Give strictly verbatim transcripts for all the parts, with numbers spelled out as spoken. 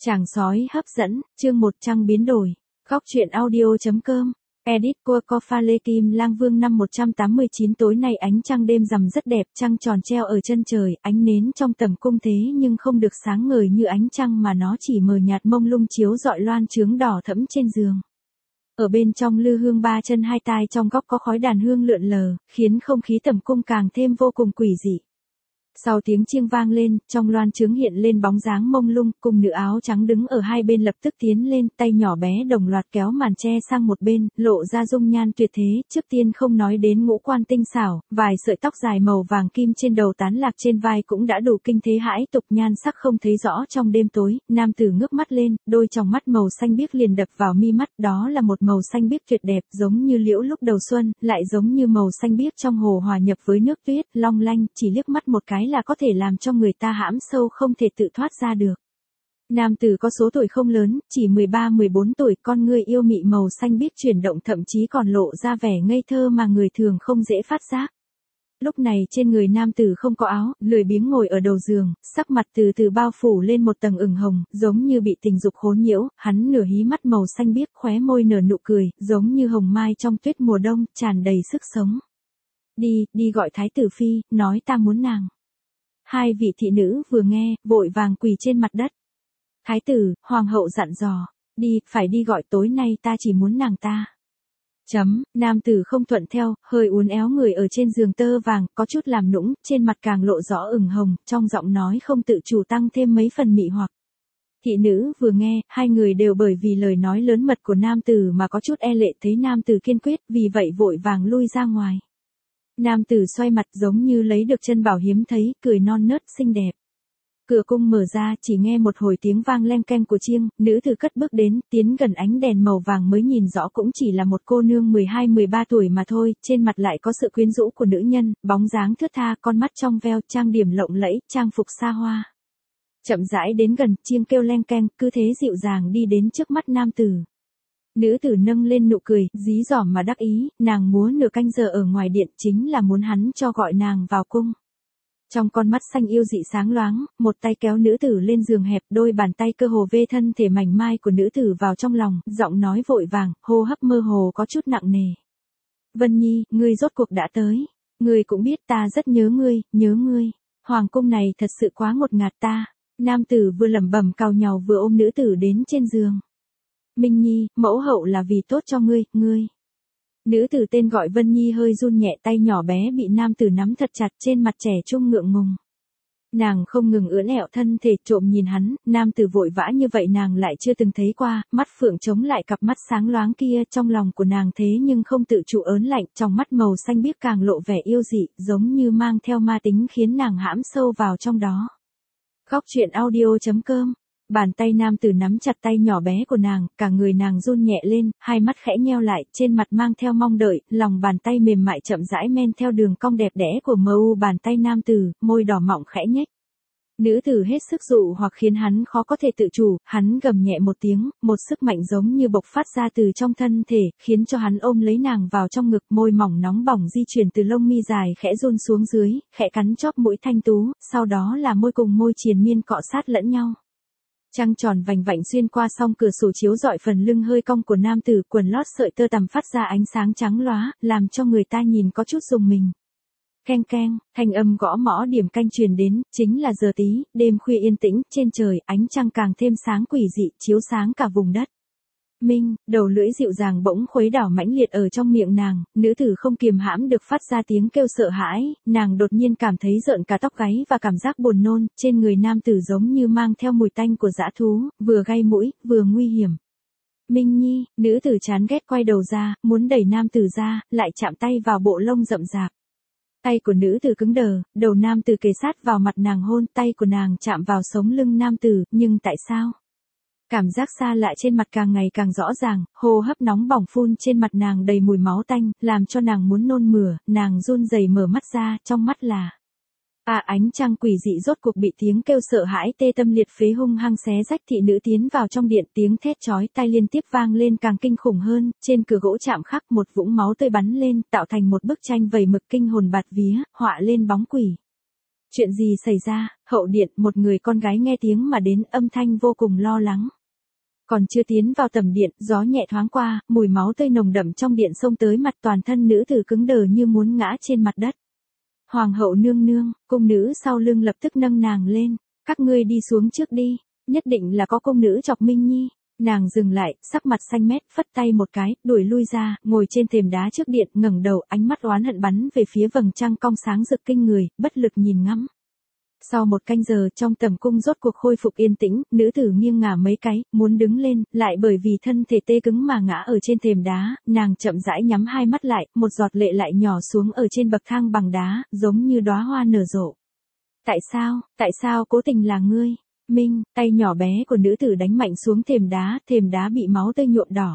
Chàng sói hấp dẫn, chương một trăng biến đổi. Góc truyện audio.com. Edit của Cofa Lê Kim Lang Vương năm một trăm tám mươi chín. Tối nay ánh trăng đêm rằm rất đẹp, trăng tròn treo ở chân trời, ánh nến trong tầm cung thế nhưng không được sáng ngời như ánh trăng mà nó chỉ mờ nhạt mông lung chiếu rọi loan chướng đỏ thẫm trên giường. Ở bên trong lư hương ba chân hai tai trong góc có khói đàn hương lượn lờ, khiến không khí tầm cung càng thêm vô cùng quỷ dị. Sau tiếng chiêng vang lên, trong loan chướng hiện lên bóng dáng mông lung, cung nữ áo trắng đứng ở hai bên lập tức tiến lên, tay nhỏ bé đồng loạt kéo màn che sang một bên, lộ ra dung nhan tuyệt thế, trước tiên không nói đến ngũ quan tinh xảo, vài sợi tóc dài màu vàng kim trên đầu tán lạc trên vai cũng đã đủ kinh thế hãi tục, nhan sắc không thấy rõ trong đêm tối, nam tử ngước mắt lên, đôi tròng mắt màu xanh biếc liền đập vào mi mắt, đó là một màu xanh biếc tuyệt đẹp, giống như liễu lúc đầu xuân, lại giống như màu xanh biếc trong hồ hòa nhập với nước tuyết, long lanh, chỉ liếc mắt một cái là có thể làm cho người ta hãm sâu không thể tự thoát ra được. Nam tử có số tuổi không lớn, chỉ mười ba mười bốn tuổi, con ngươi yêu mị màu xanh biếc chuyển động thậm chí còn lộ ra vẻ ngây thơ mà người thường không dễ phát giác. Lúc này trên người nam tử không có áo, lười biếng ngồi ở đầu giường, sắc mặt từ từ bao phủ lên một tầng ửng hồng, giống như bị tình dục khốn nhiễu, hắn nửa hí mắt màu xanh biếc, khóe môi nở nụ cười, giống như hồng mai trong tuyết mùa đông, tràn đầy sức sống. Đi, đi gọi thái tử phi, nói ta muốn nàng. Hai vị thị nữ vừa nghe, vội vàng quỳ trên mặt đất. Thái tử, hoàng hậu dặn dò, đi, phải đi gọi, tối nay ta chỉ muốn nàng ta. Chấm, nam tử không thuận theo, hơi uốn éo người ở trên giường tơ vàng, có chút làm nũng, trên mặt càng lộ rõ ửng hồng, trong giọng nói không tự chủ tăng thêm mấy phần mị hoặc. Thị nữ vừa nghe, hai người đều bởi vì lời nói lớn mật của nam tử mà có chút e lệ, thấy nam tử kiên quyết, vì vậy vội vàng lui ra ngoài. Nam tử xoay mặt giống như lấy được chân bảo hiếm thấy, cười non nớt xinh đẹp. Cửa cung mở ra, chỉ nghe một hồi tiếng vang leng keng của chiêng, nữ tử cất bước đến, tiến gần ánh đèn màu vàng mới nhìn rõ cũng chỉ là một cô nương mười hai mười ba tuổi mà thôi, trên mặt lại có sự quyến rũ của nữ nhân, bóng dáng thướt tha, con mắt trong veo, trang điểm lộng lẫy, trang phục xa hoa. Chậm rãi đến gần, chiêng kêu leng keng, cứ thế dịu dàng đi đến trước mắt nam tử. Nữ tử nâng lên nụ cười, dí dỏm mà đắc ý, nàng múa nửa canh giờ ở ngoài điện chính là muốn hắn cho gọi nàng vào cung. Trong con mắt xanh yêu dị sáng loáng, một tay kéo nữ tử lên giường hẹp, đôi bàn tay cơ hồ vê thân thể mảnh mai của nữ tử vào trong lòng, giọng nói vội vàng, hô hấp mơ hồ có chút nặng nề. Vân Nhi, ngươi rốt cuộc đã tới. Ngươi cũng biết ta rất nhớ ngươi, nhớ ngươi. Hoàng cung này thật sự quá ngột ngạt ta. Nam tử vừa lẩm bẩm cào nhàu vừa ôm nữ tử đến trên giường. Minh Nhi, mẫu hậu là vì tốt cho ngươi, ngươi. Nữ tử tên gọi Vân Nhi hơi run nhẹ, tay nhỏ bé bị nam tử nắm thật chặt, trên mặt trẻ trung ngượng ngùng. Nàng không ngừng ưỡn ẹo thân thể trộm nhìn hắn, nam tử vội vã như vậy nàng lại chưa từng thấy qua, mắt phượng chống lại cặp mắt sáng loáng kia, trong lòng của nàng thế nhưng không tự chủ ớn lạnh, trong mắt màu xanh biếc càng lộ vẻ yêu dị, giống như mang theo ma tính khiến nàng hãm sâu vào trong đó. Góc truyện audio.com. Bàn tay nam tử nắm chặt tay nhỏ bé của nàng, cả người nàng run nhẹ lên, hai mắt khẽ nheo lại, trên mặt mang theo mong đợi, lòng bàn tay mềm mại chậm rãi men theo đường cong đẹp đẽ của mờ u bàn tay nam tử, môi đỏ mọng khẽ nhếch. Nữ tử hết sức dụ hoặc khiến hắn khó có thể tự chủ, hắn gầm nhẹ một tiếng, một sức mạnh giống như bộc phát ra từ trong thân thể, khiến cho hắn ôm lấy nàng vào trong ngực, môi mỏng nóng bỏng di chuyển từ lông mi dài khẽ run xuống dưới, khẽ cắn chóp mũi thanh tú, sau đó là môi cùng môi triền miên cọ sát lẫn nhau. Trăng tròn vành vạnh xuyên qua song cửa sổ chiếu rọi phần lưng hơi cong của nam tử, quần lót sợi tơ tằm phát ra ánh sáng trắng lóa, làm cho người ta nhìn có chút rùng mình. Keng keng, thanh âm gõ mõ điểm canh truyền đến, chính là giờ tí, đêm khuya yên tĩnh, trên trời, ánh trăng càng thêm sáng quỷ dị, chiếu sáng cả vùng đất. Minh, đầu lưỡi dịu dàng bỗng khuấy đảo mãnh liệt ở trong miệng nàng, nữ tử không kiềm hãm được phát ra tiếng kêu sợ hãi, nàng đột nhiên cảm thấy rợn cả tóc gáy và cảm giác buồn nôn, trên người nam tử giống như mang theo mùi tanh của dã thú, vừa gai mũi, vừa nguy hiểm. Minh Nhi, nữ tử chán ghét quay đầu ra, muốn đẩy nam tử ra, lại chạm tay vào bộ lông rậm rạp. Tay của nữ tử cứng đờ, đầu nam tử kề sát vào mặt nàng hôn, tay của nàng chạm vào sống lưng nam tử, nhưng tại sao? Cảm giác xa lạ trên mặt càng ngày càng rõ ràng, hô hấp nóng bỏng phun trên mặt nàng đầy mùi máu tanh, làm cho nàng muốn nôn mửa, nàng run rẩy mở mắt ra, trong mắt là... À, ánh trăng quỷ dị rốt cuộc bị tiếng kêu sợ hãi tê tâm liệt phế hung hăng xé rách, thị nữ tiến vào trong điện, tiếng thét chói tai liên tiếp vang lên càng kinh khủng hơn, trên cửa gỗ chạm khắc một vũng máu tươi bắn lên, tạo thành một bức tranh vầy mực kinh hồn bạt vía, họa lên bóng quỷ. Chuyện gì xảy ra? Hậu điện, một người con gái nghe tiếng mà đến, âm thanh vô cùng lo lắng. Còn chưa tiến vào tầm điện, gió nhẹ thoáng qua, mùi máu tươi nồng đậm trong điện xông tới mặt, toàn thân nữ tử cứng đờ như muốn ngã trên mặt đất. Hoàng hậu nương nương, cung nữ sau lưng lập tức nâng nàng lên. Các ngươi đi xuống trước đi, nhất định là có cung nữ chọc Minh Nhi. Nàng dừng lại, sắc mặt xanh mét, phất tay một cái, đuổi lui ra, ngồi trên thềm đá trước điện, ngẩng đầu, ánh mắt oán hận bắn về phía vầng trăng cong sáng rực kinh người, bất lực nhìn ngắm. Sau một canh giờ, trong tầm cung rốt cuộc khôi phục yên tĩnh, nữ tử nghiêng ngả mấy cái, muốn đứng lên, lại bởi vì thân thể tê cứng mà ngã ở trên thềm đá, nàng chậm rãi nhắm hai mắt lại, một giọt lệ lại nhỏ xuống ở trên bậc thang bằng đá, giống như đóa hoa nở rộ. Tại sao, tại sao cố tình là ngươi? Minh, tay nhỏ bé của nữ tử đánh mạnh xuống thềm đá, thềm đá bị máu tươi nhuộm đỏ.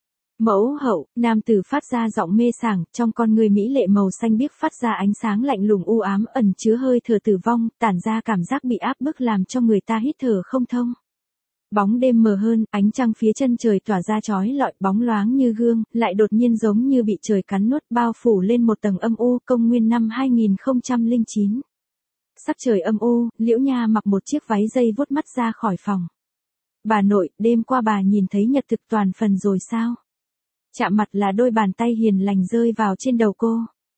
Mẫu hậu, nam tử phát ra giọng mê sảng, trong con người mỹ lệ màu xanh biếc phát ra ánh sáng lạnh lùng u ám, ẩn chứa hơi thở tử vong, tản ra cảm giác bị áp bức làm cho người ta hít thở không thông. Bóng đêm mờ hơn, ánh trăng phía chân trời tỏa ra chói lọi, bóng loáng như gương, lại đột nhiên giống như bị trời cắn nuốt, bao phủ lên một tầng âm u. Công nguyên năm hai nghìn không trăm lẻ chín. Sắc trời âm u, Liễu Nha mặc một chiếc váy dây vuốt mắt ra khỏi phòng. Bà nội, đêm qua bà nhìn thấy nhật thực toàn phần rồi sao? Chạm mặt là đôi bàn tay hiền lành rơi vào trên đầu cô.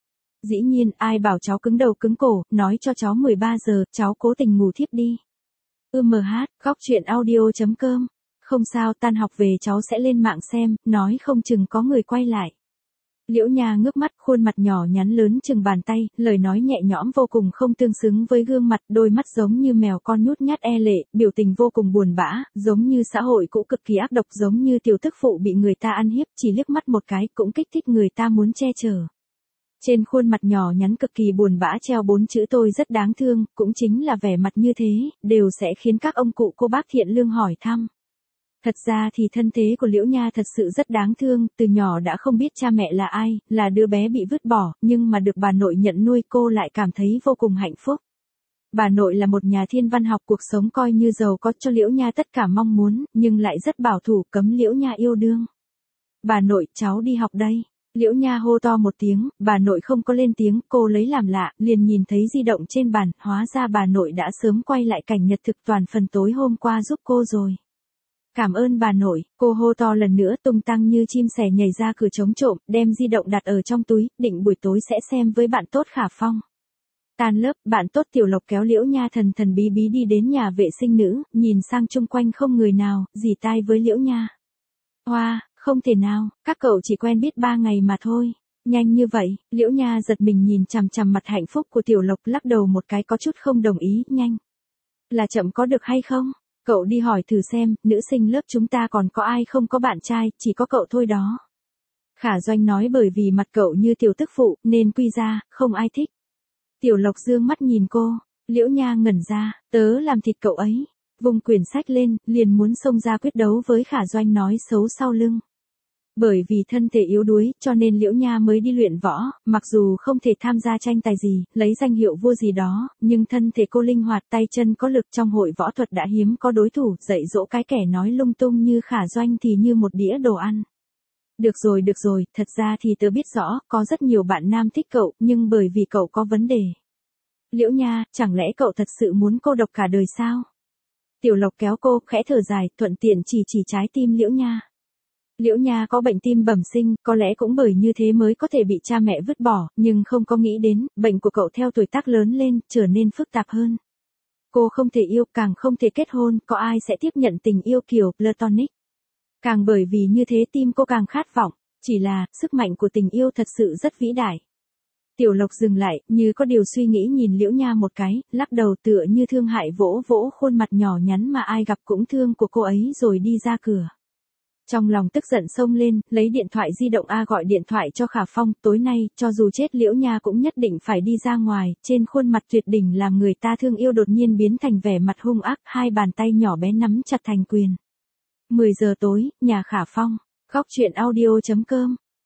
Dĩ nhiên, ai bảo cháu cứng đầu cứng cổ, nói cho cháu mười ba giờ, cháu cố tình ngủ thiếp đi. ư em hát, góc truyện audio chấm com. Không sao, tan học về cháu sẽ lên mạng xem, nói không chừng có người quay lại. Liễu Nha ngước mắt, khuôn mặt nhỏ nhắn lớn chừng bàn tay, lời nói nhẹ nhõm vô cùng không tương xứng với gương mặt, đôi mắt giống như mèo con nhút nhát e lệ, biểu tình vô cùng buồn bã, giống như xã hội cũ cực kỳ ác độc, giống như tiểu tức phụ bị người ta ăn hiếp, chỉ liếc mắt một cái cũng kích thích người ta muốn che chở. Trên khuôn mặt nhỏ nhắn cực kỳ buồn bã treo bốn chữ tôi rất đáng thương, cũng chính là vẻ mặt như thế, đều sẽ khiến các ông cụ cô bác thiện lương hỏi thăm. Thật ra thì thân thế của Liễu Nha thật sự rất đáng thương, từ nhỏ đã không biết cha mẹ là ai, là đứa bé bị vứt bỏ, nhưng mà được bà nội nhận nuôi cô lại cảm thấy vô cùng hạnh phúc. Bà nội là một nhà thiên văn học, cuộc sống coi như giàu có, cho Liễu Nha tất cả mong muốn, nhưng lại rất bảo thủ, cấm Liễu Nha yêu đương. Bà nội, cháu đi học đây. Liễu Nha hô to một tiếng, bà nội không có lên tiếng, cô lấy làm lạ, liền nhìn thấy di động trên bàn, hóa ra bà nội đã sớm quay lại cảnh nhật thực toàn phần tối hôm qua giúp cô rồi. Cảm ơn bà nội, cô hô to lần nữa, tung tăng như chim sẻ nhảy ra cửa chống trộm, đem di động đặt ở trong túi, định buổi tối sẽ xem với bạn tốt Khả Phong. Tan lớp, bạn tốt Tiểu Lộc kéo Liễu Nha thần thần bí bí đi đến nhà vệ sinh nữ, nhìn sang chung quanh không người nào, rỉ tai với Liễu Nha. Hoa, wow, không thể nào, các cậu chỉ quen biết ba ngày mà thôi. Nhanh như vậy, Liễu Nha giật mình nhìn chằm chằm mặt hạnh phúc của Tiểu Lộc, lắc đầu một cái có chút không đồng ý, nhanh. Là chậm có được hay không? Cậu đi hỏi thử xem, nữ sinh lớp chúng ta còn có ai không có bạn trai, chỉ có cậu thôi đó. Khả Doanh nói bởi vì mặt cậu như tiểu tức phụ, nên quy ra, không ai thích. Tiểu Lộc dương mắt nhìn cô, Liễu Nha ngẩn ra, tớ làm thịt cậu ấy. Vùng quyển sách lên, liền muốn xông ra quyết đấu với Khả Doanh nói xấu sau lưng. Bởi vì thân thể yếu đuối, cho nên Liễu Nha mới đi luyện võ, mặc dù không thể tham gia tranh tài gì, lấy danh hiệu vua gì đó, nhưng thân thể cô linh hoạt, tay chân có lực, trong hội võ thuật đã hiếm có đối thủ, dạy dỗ cái kẻ nói lung tung như Khả Doanh thì như một đĩa đồ ăn. Được rồi được rồi, thật ra thì tớ biết rõ, có rất nhiều bạn nam thích cậu, nhưng bởi vì cậu có vấn đề. Liễu Nha, chẳng lẽ cậu thật sự muốn cô độc cả đời sao? Tiểu Lộc kéo cô, khẽ thở dài, thuận tiện chỉ chỉ trái tim Liễu Nha. Liễu Nha có bệnh tim bẩm sinh, có lẽ cũng bởi như thế mới có thể bị cha mẹ vứt bỏ, nhưng không có nghĩ đến, bệnh của cậu theo tuổi tác lớn lên, trở nên phức tạp hơn. Cô không thể yêu, càng không thể kết hôn, có ai sẽ tiếp nhận tình yêu kiểu platonic. Càng bởi vì như thế tim cô càng khát vọng, chỉ là, sức mạnh của tình yêu thật sự rất vĩ đại. Tiểu Lộc dừng lại, như có điều suy nghĩ nhìn Liễu Nha một cái, lắc đầu tựa như thương hại vỗ vỗ khuôn mặt nhỏ nhắn mà ai gặp cũng thương của cô ấy rồi đi ra cửa. Trong lòng tức giận xông lên, lấy điện thoại di động A gọi điện thoại cho Khả Phong, tối nay, cho dù chết Liễu Nha cũng nhất định phải đi ra ngoài, trên khuôn mặt tuyệt đỉnh làm người ta thương yêu đột nhiên biến thành vẻ mặt hung ác, hai bàn tay nhỏ bé nắm chặt thành quyền. mười giờ tối, nhà Khả Phong, góc truyện audio chấm com.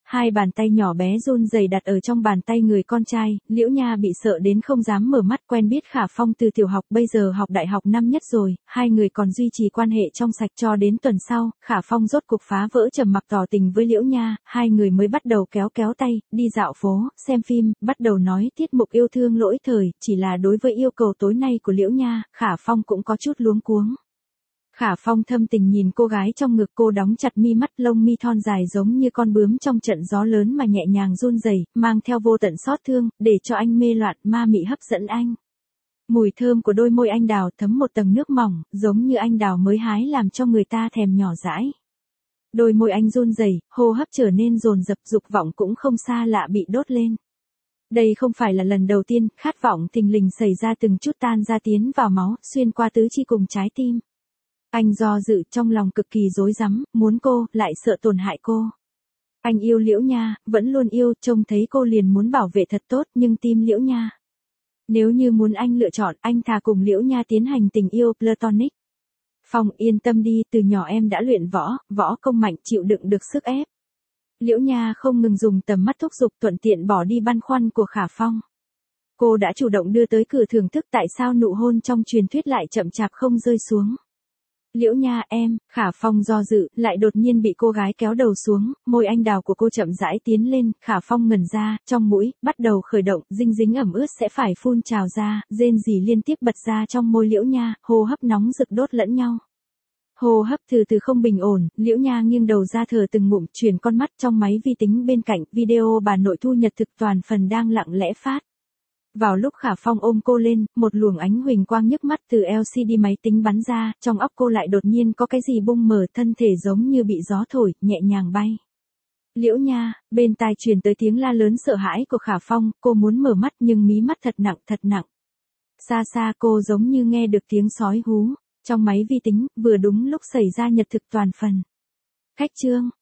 hai bàn tay nhỏ bé run rẩy đặt ở trong bàn tay người con trai, Liễu Nha bị sợ đến không dám mở mắt. Quen biết Khả Phong từ tiểu học, bây giờ học đại học năm nhất rồi, hai người còn duy trì quan hệ trong sạch cho đến tuần sau, Khả Phong rốt cuộc phá vỡ trầm mặc tỏ tình với Liễu Nha, hai người mới bắt đầu kéo kéo tay, đi dạo phố, xem phim, bắt đầu nói tiết mục yêu thương lỗi thời, chỉ là đối với yêu cầu tối nay của Liễu Nha, Khả Phong cũng có chút luống cuống. Khả Phong thâm tình nhìn cô gái trong ngực, cô đóng chặt mi mắt, lông mi thon dài giống như con bướm trong trận gió lớn mà nhẹ nhàng run rẩy, mang theo vô tận xót thương, để cho anh mê loạn, ma mị hấp dẫn anh. Mùi thơm của đôi môi anh đào thấm một tầng nước mỏng, giống như anh đào mới hái làm cho người ta thèm nhỏ dãi. Đôi môi anh run rẩy, hô hấp trở nên dồn dập, dục vọng cũng không xa lạ bị đốt lên. Đây không phải là lần đầu tiên, khát vọng thình lình xảy ra từng chút tan ra tiến vào máu, xuyên qua tứ chi cùng trái tim. Anh do dự, trong lòng cực kỳ rối rắm, muốn cô, lại sợ tổn hại cô. Anh yêu Liễu Nha, vẫn luôn yêu, trông thấy cô liền muốn bảo vệ thật tốt, nhưng tim Liễu Nha. Nếu như muốn anh lựa chọn, anh thà cùng Liễu Nha tiến hành tình yêu platonic. Phong, yên tâm đi, từ nhỏ em đã luyện võ, võ công mạnh, chịu đựng được sức ép. Liễu Nha không ngừng dùng tầm mắt thúc giục, thuận tiện bỏ đi băn khoăn của Khả Phong. Cô đã chủ động đưa tới cửa thưởng thức, tại sao nụ hôn trong truyền thuyết lại chậm chạp không rơi xuống. Liễu Nha em, Khả Phong do dự, lại đột nhiên bị cô gái kéo đầu xuống, môi anh đào của cô chậm rãi tiến lên, Khả Phong ngẩn ra, trong mũi, bắt đầu khởi động, dinh dính ẩm ướt sẽ phải phun trào ra, rên rỉ liên tiếp bật ra trong môi Liễu Nha, hô hấp nóng rực đốt lẫn nhau. Hô hấp từ từ không bình ổn, Liễu Nha nghiêng đầu ra thở từng ngụm, chuyển con mắt trong máy vi tính bên cạnh, video bà nội thu nhật thực toàn phần đang lặng lẽ phát. Vào lúc Khả Phong ôm cô lên, một luồng ánh huỳnh quang nhức mắt từ lờ xê đê máy tính bắn ra, trong óc cô lại đột nhiên có cái gì bung mở, thân thể giống như bị gió thổi, nhẹ nhàng bay. Liễu Nha, bên tai truyền tới tiếng la lớn sợ hãi của Khả Phong, cô muốn mở mắt nhưng mí mắt thật nặng thật nặng. Xa xa cô giống như nghe được tiếng sói hú, trong máy vi tính, vừa đúng lúc xảy ra nhật thực toàn phần. Khách chương.